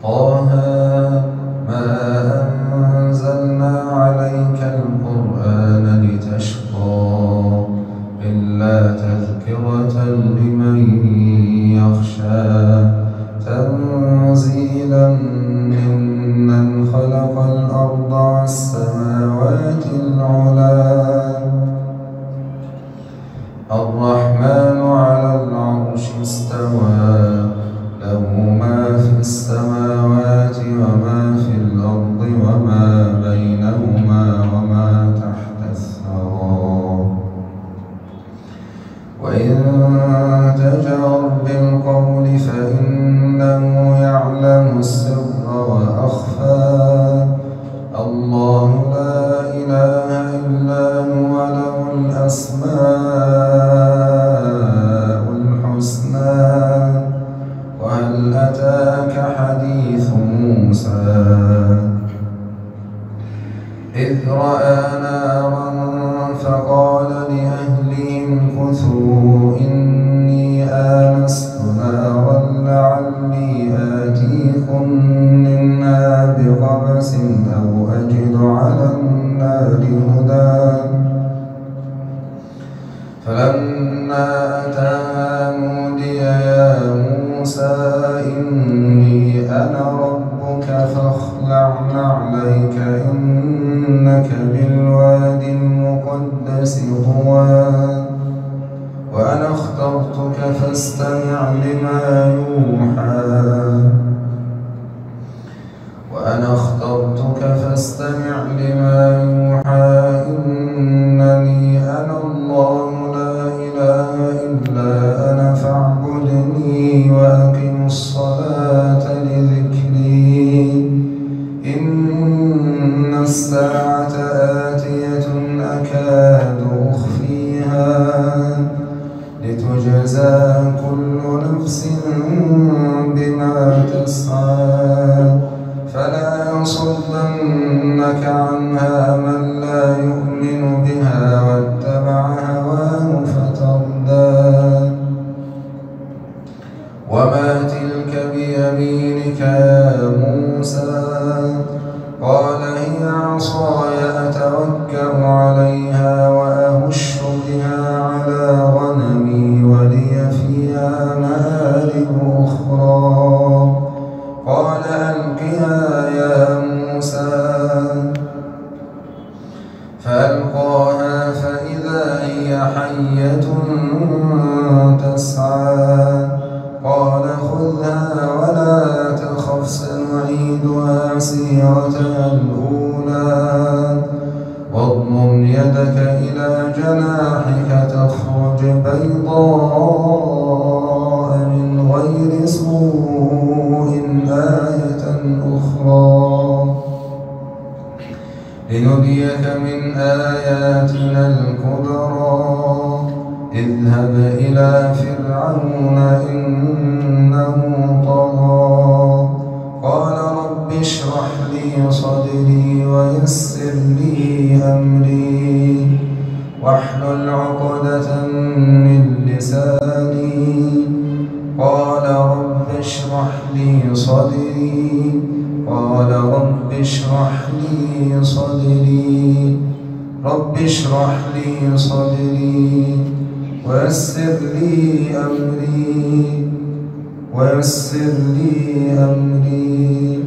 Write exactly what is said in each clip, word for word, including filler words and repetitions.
طه ما أنزلنا عليك القرآن لتشقى إلا تذكرة لمن يخشى تنزيلا ممن خلق الأرض والسماوات العلى الرحمن على العرش استوى له ما في السماوات وما في الأرض وما بينهما وما تحت الثرى وإن تجهر بالقول فإنه يعلم السر وأخفى الله لا إله إلا هو له الأسماء الحسنى وهل أتاك حديث موسى إذ رأى نارا فقال لأهلهم كثوا إني آنست نارا لعلي آتيكم منها بقبس أو أجد على النار هدى فلما أتاها نودي يا موسى إني أنا ربك فاخلع نعليك إنك بالوادي المقدس طوى وأنا اخترتك فاستمع لما يوحى وأنا اخترتك فاستمع لما يوحى إنني أنا الله لا إله إلا أنا فاعبدني وأقم الصلاة لذكري إن الساعة آتية أكاد أخفيها لتجزى كل نفس بما تسعى فلا يصدنك عنها من لا يؤمن بها واتبع هواه فتردى وما تلك بيمينك يا موسى قال هي عصاي أتوكأ عليها وأهش بها على غنمي ولي فيها مآرب أخرى قال ألقها يا موسى فألقاها فإذا هي حية تسعى قال خذها ولا تخف سنعيدها سيرتها الأولى واضمم يدك إلى جناحك تخرج بيضاء من غير سوء آية أخرى لنريك من آياتنا الكبرى اذهب إلى فرعون إنه طغى قال رب اشرح لي صدري ويسر لي أمري واحلل عقدة من لساني قال رب اشرح لي صدري قال رب اشرح لي صدري رب اشرح لي صدري ويسر لي أمري ويسر لي أمري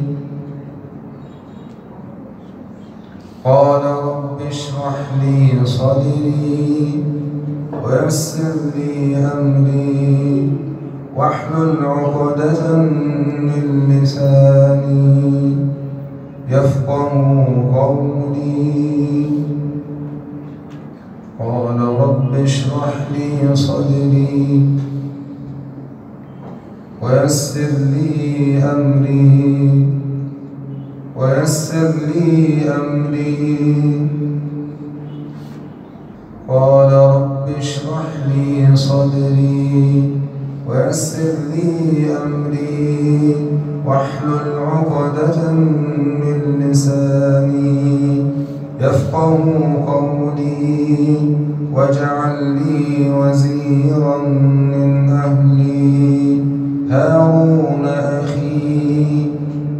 قال رب اشرح لي صدري ويسر لي أمري واحلل عقدة من لساني يفقهوا قولي قال رب اشرح لي صدري ويسر لي أمري ويسر لي أمري قال رب اشرح لي صدري ويسر لي أمري واحلل عقدة من لساني يفقهوا قولي واجعل لي وزيرا من أهلي هارون أخي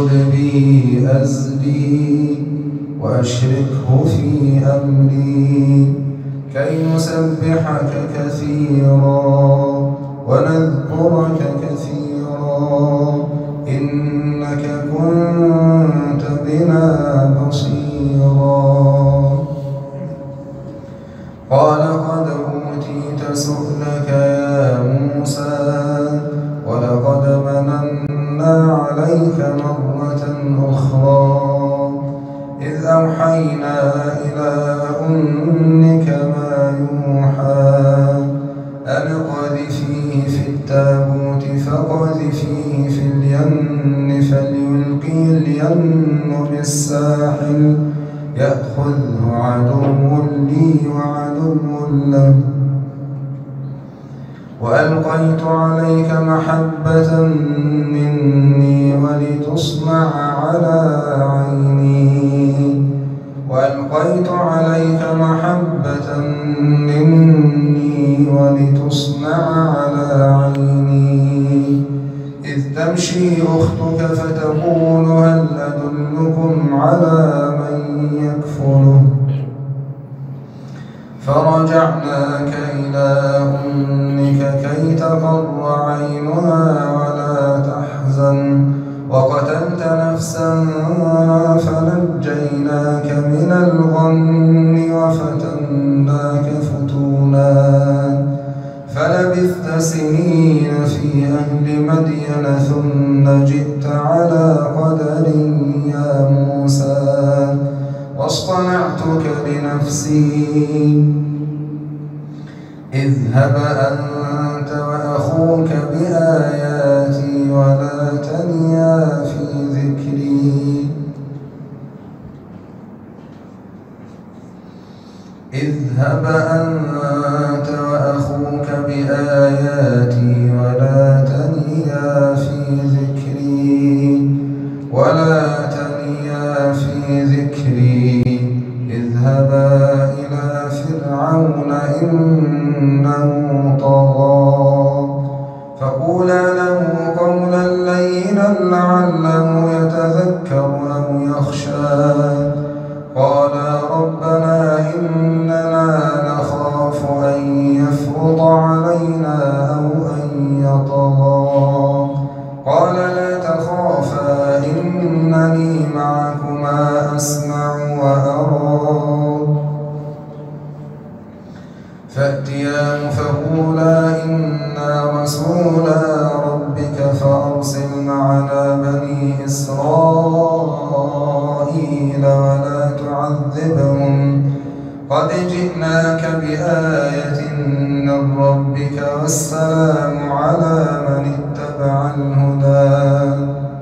اشدد به أزري وأشركه في أمري كي نسبحك كثيرا ونذكرك كثيرا إنك كنت بنا بصيرا. قال قد أوتيت سؤلك يا موسى ولقد مننا عليك مرة أخرى إذ أوحينا إلى أمك ما يوحى أن اقذفيه في التابوت فاقذفيه في اليم فليلقي اليم بالساحل يأخذه عدو لي وعدو له وألقيت عليك محبة مني ولتصنع على عيني وألقيت عليك محبة مني ولتصنع على عيني إذ تمشي أختك فتقول هل أدلكم على من يكفله فرجعناك إلى أمك كي تقر عينها ولا تحزن وقتلت نفسا فنجيناك من الغم وفتناك فتونا فلبثت سنين في أهل مدين ثم جئت على قدر يا موسى واصطنعتك لنفسي اذهب أنت وأخوك بآياتي ولا تنيا في ذكري اذهب أنت وأخوك بآياتي ولا تنيا في ذكري ولا تنيا في ذكري اذهبا إلى فرعون إنه طغى فقولا له قولا لينا لعله يتذكر أو يخشى قالا ربنا إننا نخاف أن يفرط علينا أو أن يطغى قال لا تخافا إنني معكما أسمع وأرى فأتياه فقولا إنا رسولا ربك فأرسل معنا بني إسرائيل ولا تعذبهم قد جئناك بآية من ربك والسلام على من اتبع الهدى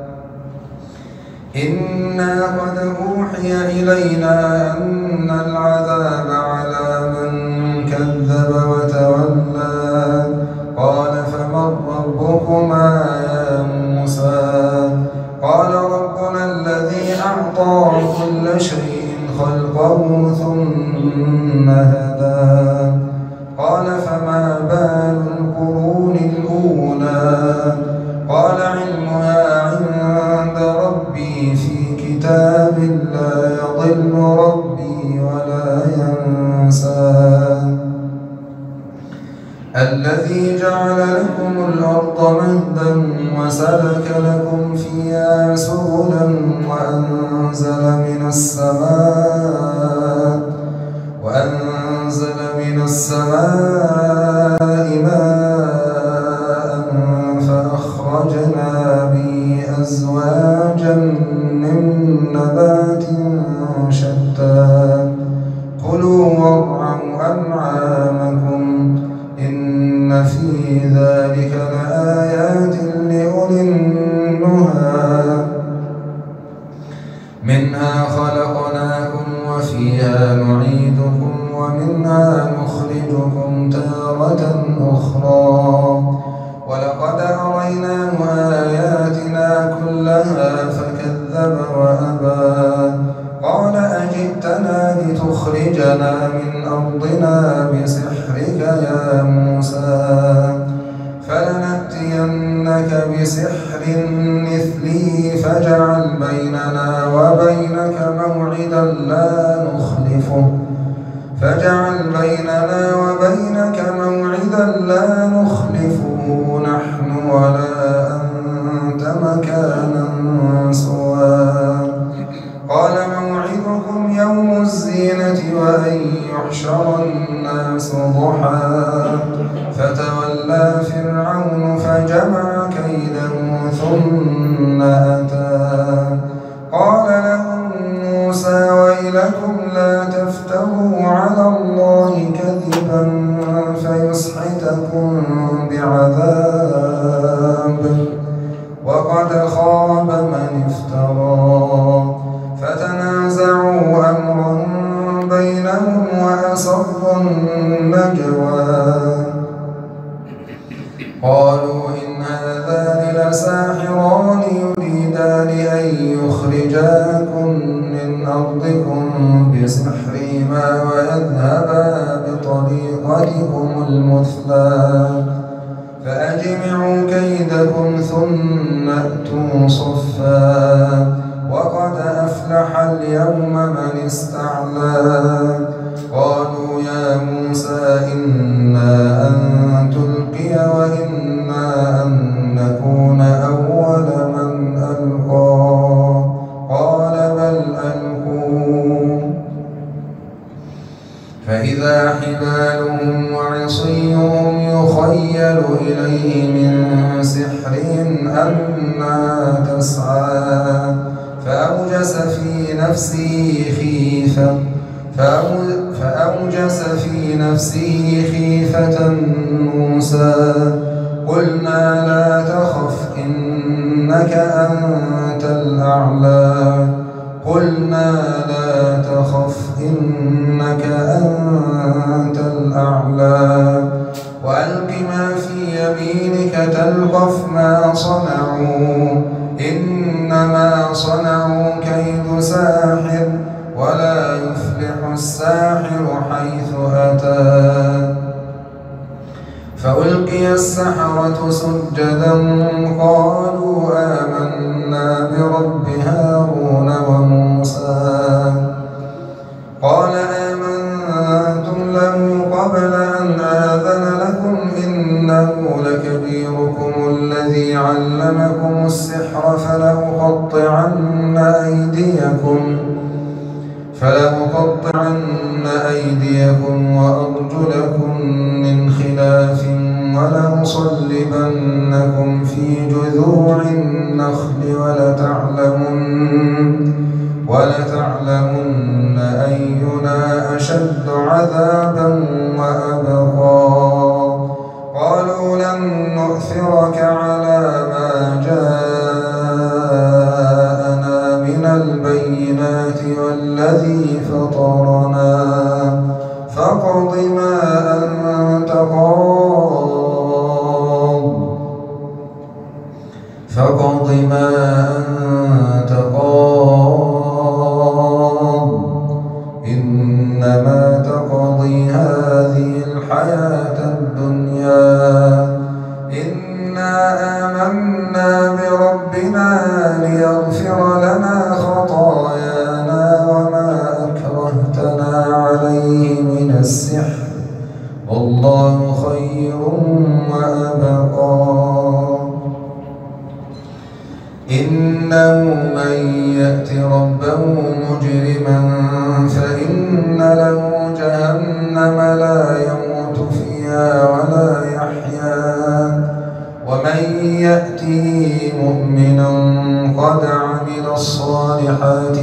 إنا قد أوحي إلينا أن العذاب على من كذب وتولى قال فمن ربكما يا موسى قال ربنا الذي أعطى كل شيء خلقه ثم هدى قال فما بال القرون الأولى قال علمها عند ربي في كتاب لا يضل ربي ولا ينسى الذي جعل لكم الأرض مهدا وسلك لكم فيها سبلا وأنزل من السماء وأنزل من السماء ماء فأخرجنا به أزواجا من نبات شتى كلوا وارعوا أنعامكم إن في ذلك لآيات لأولي النهى منها خلقناكم وفيها نعيدكم ومنها نخرجكم تارة أخرى ولقد أريناه آياتنا كلها فكذب وأبى قال أجئتنا لتخرجنا من أرضنا بسحرك يا موسى فلنأتينك بسحر بسحر مثلي فاجعل بيننا وبينك موعدا لا نخلفه فاجعل بيننا وبينك موعدا لا نخلفه نحن ولا أنت مكانا سوى قال موعدكم يوم الزينة وأن يحشر الناس ضحى فتولى فرعون فجمع كيده ثم أتى قال لهم موسى ويلكم لا تفتروا على الله كذبا فيسحتكم بعذاب وقد خاب من افترى فتنازعوا أمرهم بينهم وأسروا النجوى قالوا إن هذان لساحران يريدان أن يخرجاكم من أرضكم بسحرهما ويذهبا بطريقتكم المثلى فأجمعوا كيدكم ثم أتوا صفا وقد أفلح اليوم من استعلى قالوا يا موسى إنا أن تلقي وإنا أن نكون أول من ألقى قال بل ألقوا فإذا حبالهم وعصيهم يخيل إليه من سحرهم أنها تسعى فأوجس في نفسه خيفة فأوجس في نفسه خيفة موسى قلنا لا تخف إنك أنت الأعلى قلنا لا تخف إنك أنت الأعلى وألق ما في يمينك تلقف ما صنعوا إنما صنعوا كيد ساحر ولا يفلح الساحر حيث أتى فألقي السحرة سجدا قالوا آمنا برب هارون وموسى قال آمنتم له قبل أن آذن لكم إنه لكبيركم الذي علمكم السحر فلأقطعن أيديكم فلأقطعن أيديكم وأرجلكم من خلاف ولأصلبنكم في جذوع النخل ولتعلمن ولتعلمن أينا أشد عذابا وأبقى قالوا لن نؤثرك على ما جاءنا من البينات والذي فطرنا فاقض ما أنت قاض فاقض ما أنت قاض إنما تقضي هذه الحياة الدنيا إنا آمنا بربنا ليغفر لنا خطايانا وما أكرهتنا عليه من السحر والله خير وأبقى إنه من يأت ربه مجرما فإن له جهنم لا يموت فيها ولا يحيا ومن يأته مؤمنا قد عمل الصالحات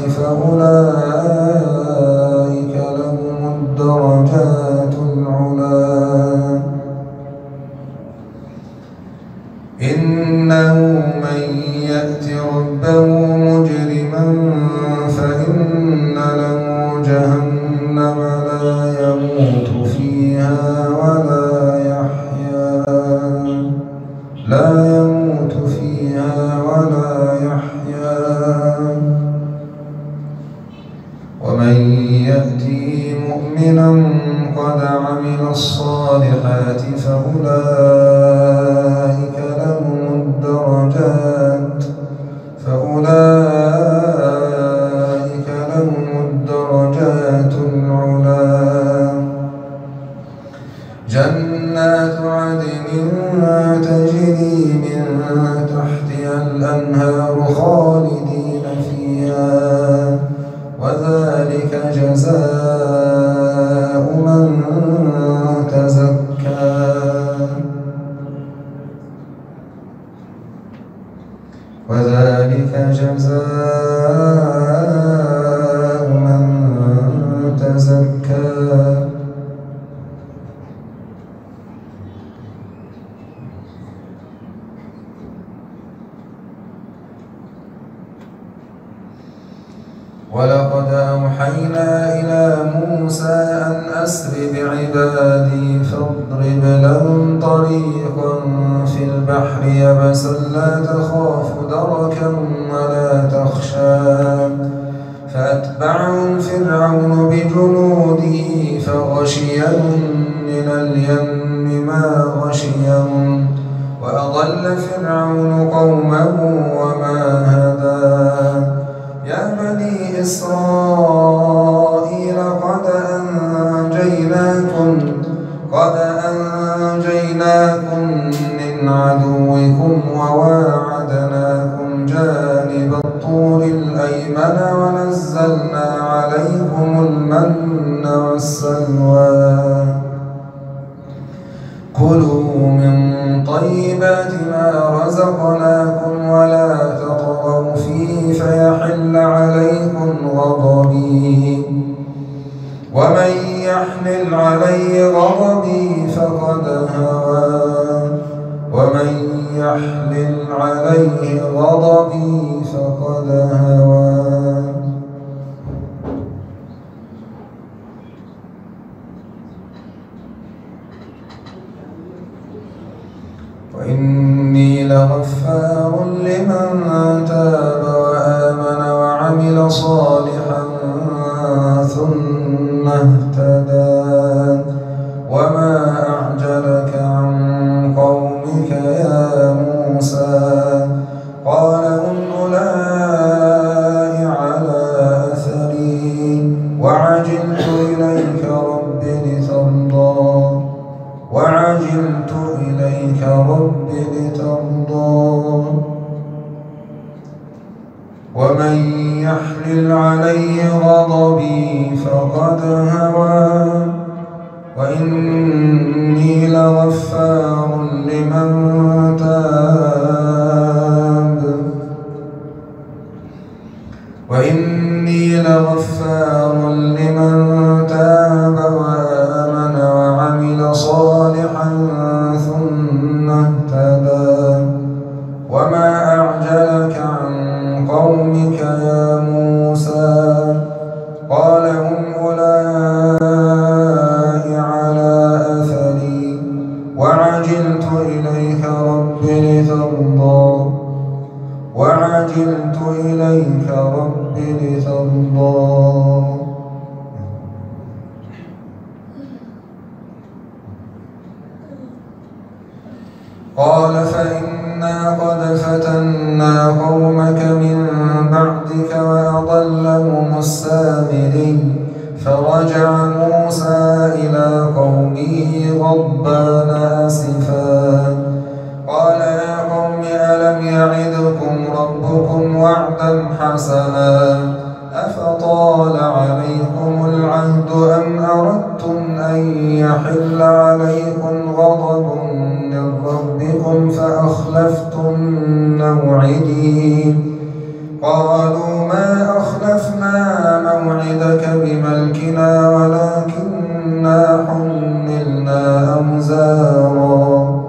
فأولئك لهم الدرجات العلى إنه من يأت ربه مجرما فإن له جهنم لا يموت فيها ولا يحيا لا يموت فيها ولا يحيا ومن يأته مؤمنا قد عمل الصالحات فأولئك لهم الدرجات درجات فأولئك لهم الدرجات العلى جنات عدن تجري من تحتها الأنهار خالدين فيها وذلك جزاء من تزكى وذلك جزاء من تزكى ولقد أوحينا إلى موسى أن أسر بعبادي فاضرب لهم طريقا في البحر يبسا لا تخاف دركا ولا تخشى فأتبعهم فرعون بجنوده فغشيهم من اليم ما غشيهم وأضل فرعون قومه وما هدى يا بني إسرائيل قد أنجيناكم قد أنجيناكم من عدوكم وواعدناكم جانب الطور الأيمن ونزلنا عليكم المن والسلوى كلوا من طيبات ما رزقناكم ولا تطغوا فيه فيحل عليكم غضبي ومن يحمل عليه غضبي فقد هوى ومن يحمل عليه غضبي فقد هوى وإني لغفار لمن تاب وآمن وعمل صالحا ثم اهتدى وما أعجلك عن قومك يا موسى قال هم أولئك على أثري وعجلت إليك رب لترضى وعجلت إليك رب لترضى ومن يحلل عليه غضبي فقد هوى وإني لغفار لمن تاب وإني لغفار لمن تاب وآمن وعمل صالحا ثم اهتدى وما أعجلك عن قومك يا موسى قال هم أولئك على أثري وعجلت إليك رب لترضى وعجلت إليك رب لترضى قال فإنا قد فتنا قومك من بعدك وأضلهم السامري فرجع موسى إلى قومه غضبان آسفا قال يا قوم ألم يعدكم ربكم وعدا حسنا أفطال عليكم العهد أم أردتم أن يحل عليكم غضب من ربكم فأخلفتم موعدي قالوا ما أخلفنا موعدك بملكنا ولكننا حملنا أوزارا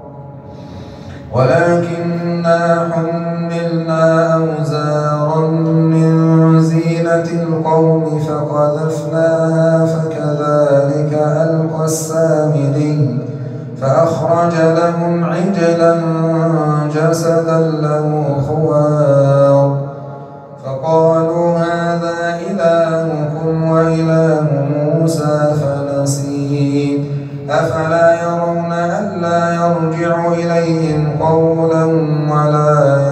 ولكننا حملنا أوزارا من زينة القوم فقذفناها فكذلك ألقى السامري فأخرج لهم عجلا جسدا له خوار فقالوا هذا إلهكم وإله موسى فنسي أفلا يرون ألا يرجع إليهم قولا ولا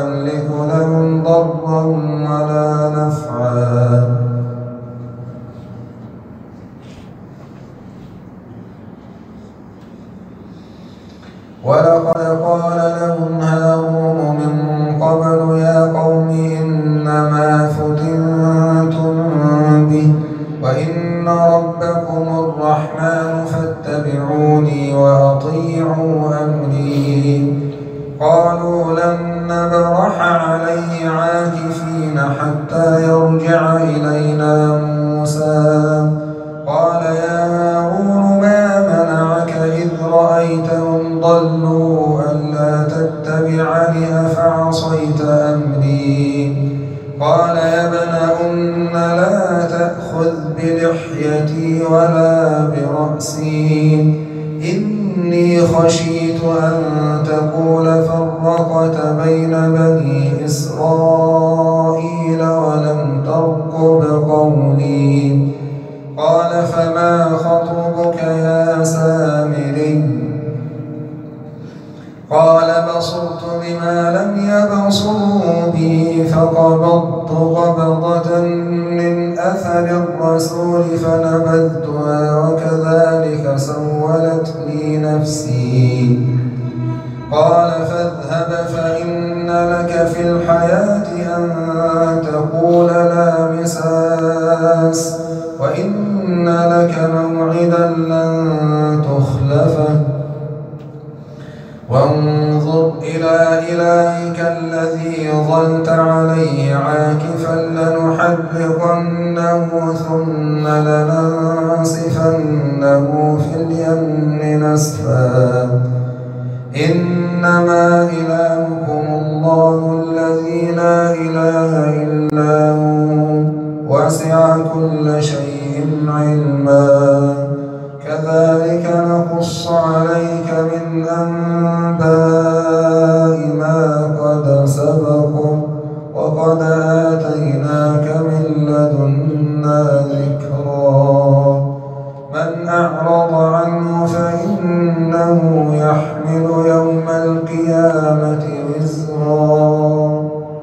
عصيت أمري. قال يا ابن أم لا تأخذ بلحيتي ولا برأسي، إني خشيت أن تقول فرقت بين بني إسرائيل ولم ترقب قولي. قال فما خطبك يا سامري؟ قال بصرت بما لم يبصروا بي فقبضت قبضة من أثر الرسول فنبذتها وكذلك سولت لي نفسي. قال فاذهب فإن لك في الحياة أن تقول لا مساس، وإن لك موعدا لن تخلفه، وانظر إلى إلهك الذي ظلت عليه عاكفا لنحرقنه ثم لننسفنه في اليم نسفا. إنما إلهكم الله الذي لا إله إلا هو وسع كل شيء علما. كذلك نقص عليك من أنباء ما قد سبق وقد آتيناك من لدنا ذكرا. من أعرض عنه فإنه يحمل يوم القيامة وزرا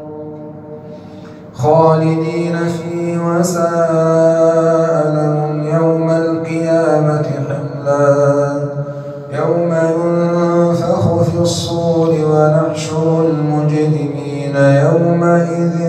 خالدين فيه وساء لهم يوم القيامة حملا. يوم ينفخ في الصور ونحشر المجرمين يومئذ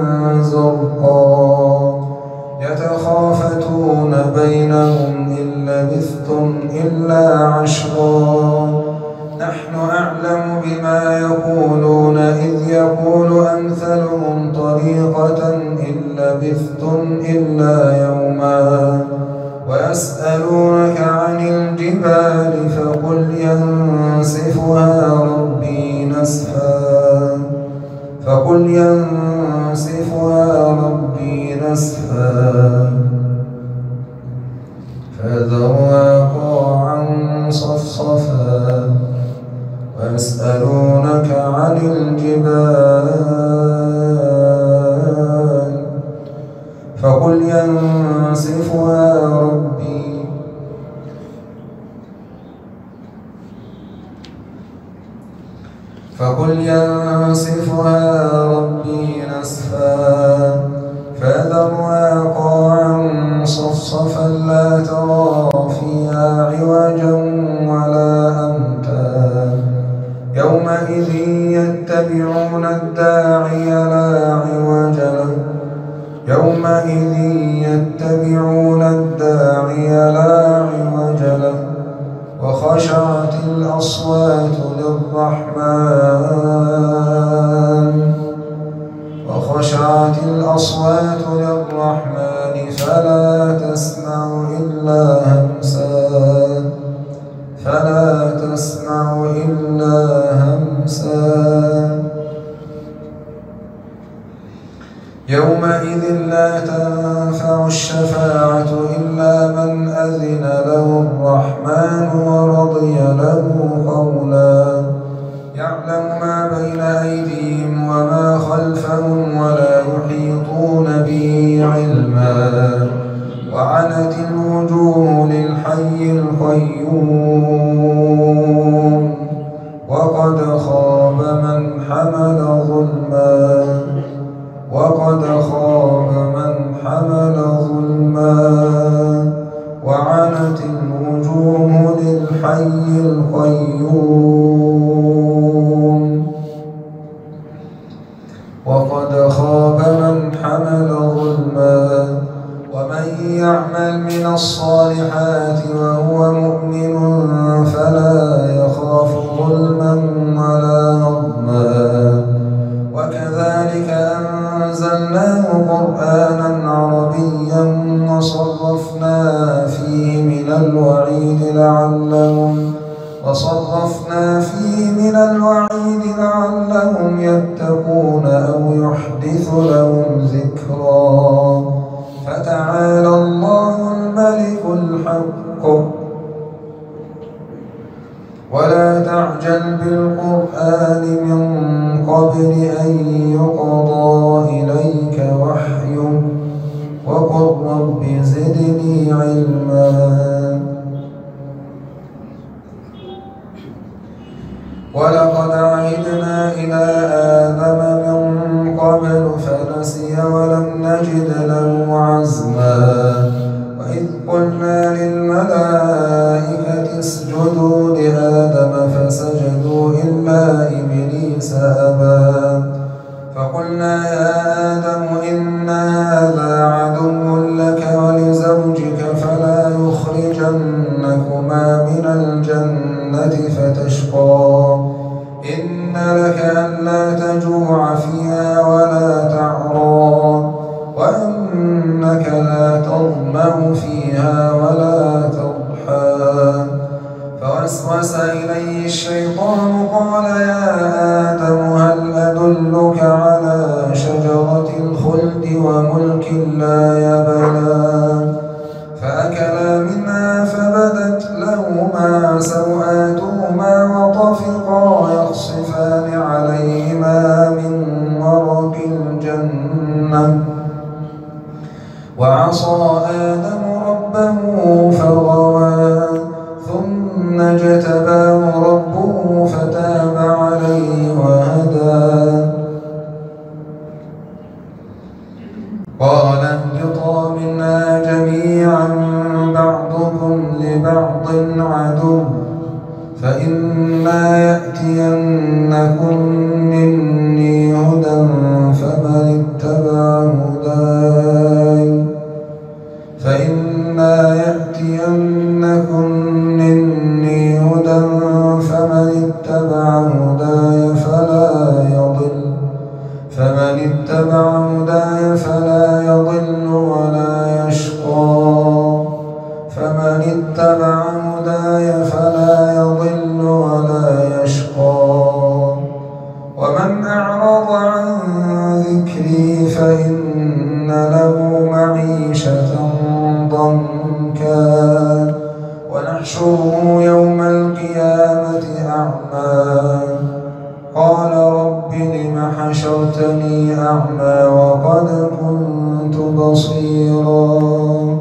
زرقا يتخافتون بينهم إن لبثتم إلا عشرا. نحن أعلم بما يقولون إذ يقول أمثلهم طريقة إن لبثتم إلا يوما. ويسألونك عن الجبال فقل ينسفها ربي نسفا فقل ينسفها ربي نسفا فذرها قاعا صفصفا. ويسألونك عن الجبال فقل ينسفها ربي فقل ينسفها ربي نسفا فذرها قاعا صفصفا لا ترى فيها عوجا ولا أمتا. يومئذ يتبعون الداعي لا عوج له يومئذ يتبعون الداعي لا عوج له وخشعت الأصوات للرحمن وخشعت الأصوات للرحمن فلا تسمع إلا همسا فلا تسمع إلا همسا. يومئذ لا تنفع الشفاعة إلا من أذن له الرحمن ورضي له قولا. يعلم ما بين أيديهم وما خلفهم ولا يحيطون به علما. وعنت الوجوه للحي القيوم وقد خاب من حمل ظلما وقد خاب من حمل ظلما. وعنت الوجوه للحي القيوم وقد خاب من حمل ظلما. ومن يعمل من الصالحات وهو مؤمن فلا يخاف ظلما ولا هضما. وكذلك أنزلناه قرآنا عربيا وصرفنا فيه من الوعيد لعلهم وصرفنا فيه من الوعيد لعلهم يتقون يتقون أو يحدث لهم ذكرا. فتعالى الله الملك الحق. ولا تعجل بالقرآن من قبل أن يقضى إليك وحيه وقل رب زدني علما. ولقد عهدنا إلى آدم من قبل فنسي ولم نجد له عزما. وإذ قلنا للملائكة اسجدوا لآدم فسجدوا إلا إبليس أبى. فقلنا يا آدم إن هذا عدو لك ولزوجك فلا يخرجنكما من الجنة فتشقى. إن لك ألا تجوع فيها ولا تعرى وأنك لا تظمأ فيها ولا تضحى. فوسوس إليه الشيطان قال يا آدم هل أدلك على شجرة الخلد وملك لا يبلى. فأكلا منها فبدت لهما سوآتهما وطفقا يخصفان عليهما من ورق الجنة. وعصى آدم ربه فغوى ثم اجتباه ربه فتاب عليه وهدى. قال اهبطا منها جميعا بعضكم لبعض عدو فإما يأتينكم مني هدى فمن اتبع هداي فإما يأتينكم مني هدى فمن اتبع هداي فلا يضل فمن اتبع هداي فلا يضل ولا يشقى. فمن اتبع هداي فلا يضل ولا يشقى. ومن أعرض عن ذكري فإن له معيشة ضنكا ونحشره يوم القيامة أعمى. قال رب لم حشرتني أعمى وقد كنت بصيرا.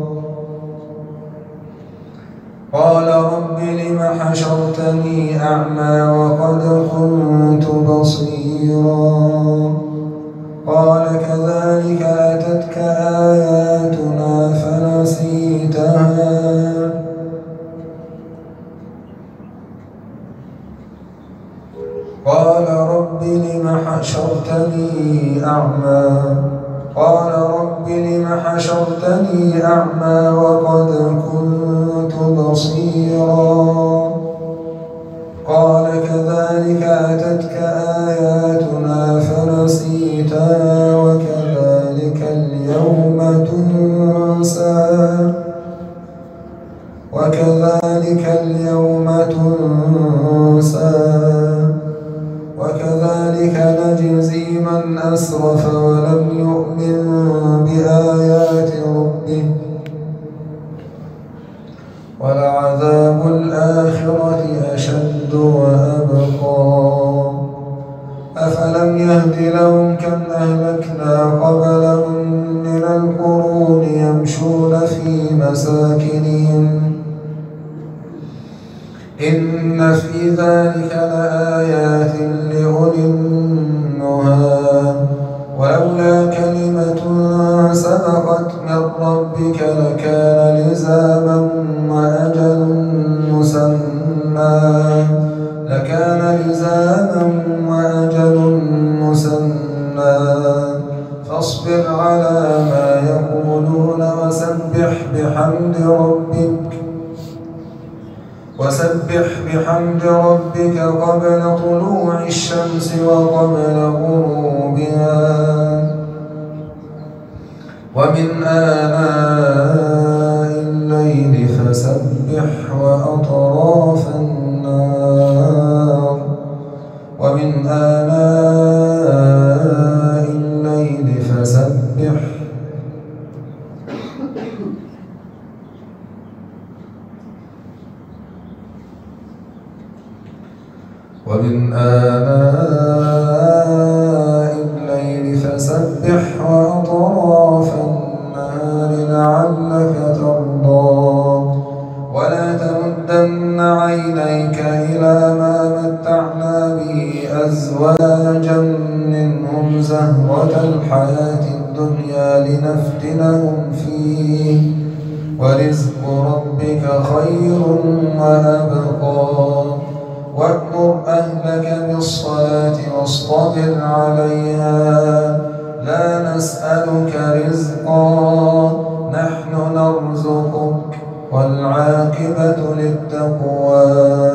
قال رب لم حشرتني أعمى وقد كنت بصيرا. قال كذلك أتتك آياتنا فنسيتها. قال رب لم حشرتني أعمى قال رب لم حشرتني أعمى وقد كنت بصيرا. قال كذلك أتتك آياتنا فنسيتها وكذلك اليوم تنسى وكذلك اليوم تنسى وكذلك نجزي من أسرف ولم يؤمن بآيات ربه ولعذاب الآخرة أشد وأبقى. أفلم يهد لهم كم أهلكنا قبلهم من القرون يمشون في مساكنهم إن في ذلك لآيات لأولي النهى. ولولا كلمة سبقت من ربك لكان لزاما وأجل مسمى لكان لزاما وأجل مسمى. فاصبر على ما يقولون وسبح بحمد ربك وسبح بحمد ربك قبل طلوع الشمس وقبل غروبها ومن آناء الليل فسبح وأطراف النار ومن آناء ومن آناء الليل فسبح وأطراف النهار لعلك ترضى ولا تمدن عينيك إلى ما متعنا به أزواجا منهم زهرة الحياة الدنيا لنفتنهم فيه ورزق ربك خير وأبقى وأمر أهلك بالصلاة واصطبر عليها لا نسألك رزقا نحن نرزقك والعاقبة للتقوى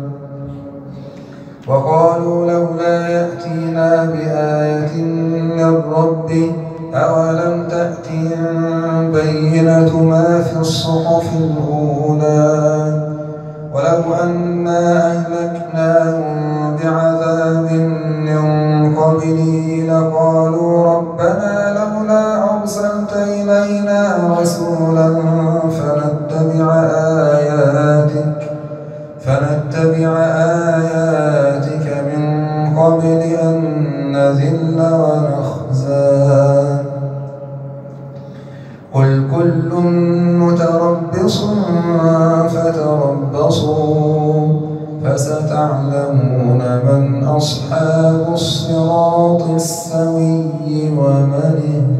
وقالوا لولا يأتينا بآية من ربه أولم تأتهم بينة ما في الصحف الأولى ولو أنا أهلكناهم بعذاب من قبله لقالوا ربنا لولا أرسلت إلينا رسولا فنتبع آياتك فنتبع آياتك من قبل أن نذل ونخزى قل كل متربص فتربصوا فستعلمون من أصحاب الصراط السوي ومن